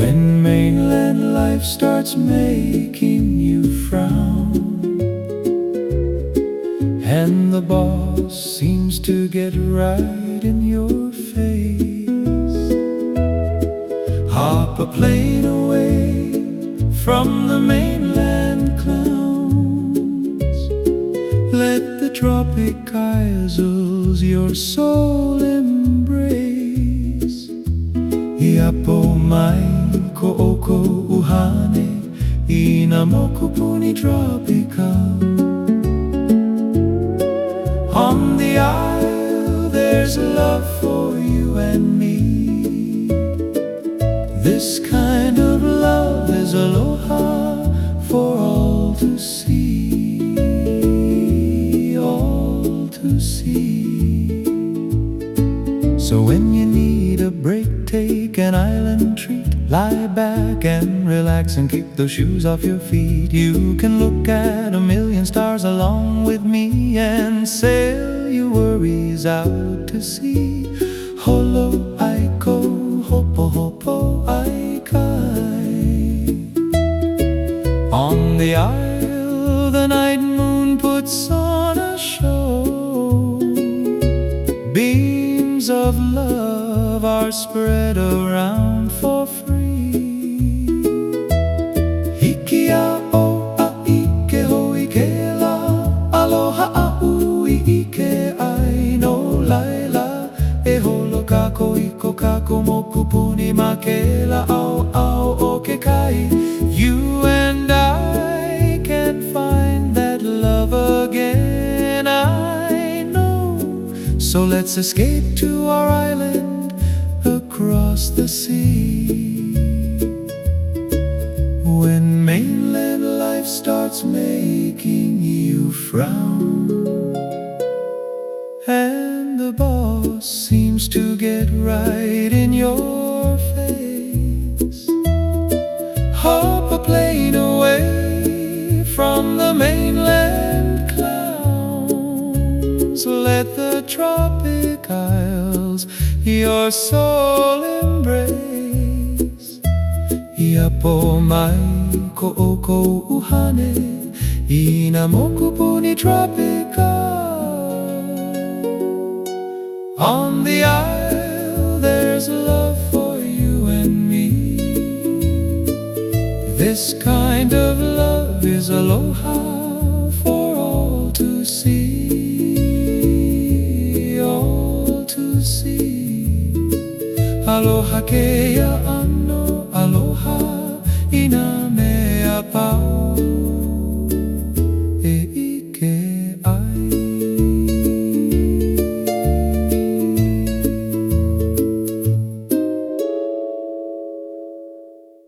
When mainland life starts making you frown, and the boss seems to get right in your face, hop a plane away from the mainland clowns. Let the tropic isles your soul embrace. Iapo mai ko'oko uhane ina mokupuni tropical. On the isle there's love for you and me. This kind of love is aloha for all to see, all to see. So when you need a break, take an island treat. Lie back and relax and kick those shoes off your feet. You can look at a million stars along with me and sail your worries out to sea. Holo aiko, hopo hopo aikai. On the isle the night moon puts on a show. Beams of love are spread around for free. Hikia o aike hoi ke la, aloha a ui ike ai no laila. E holo kako iko kako mokupuni makela au au o ke kai. You and I can find that love again, I know. So let's escape to our island across the sea. When mainland life starts making you frown, and the boss seems to get right in your face, hop a plane away from the mainland clowns. Let the tropic isles your soul embrace. Iapo mai ko'oko uhane ina mokupuni tropical. On the isle there's love for you and me. This kind of love is aloha for all to see, all to see. Aloha keia an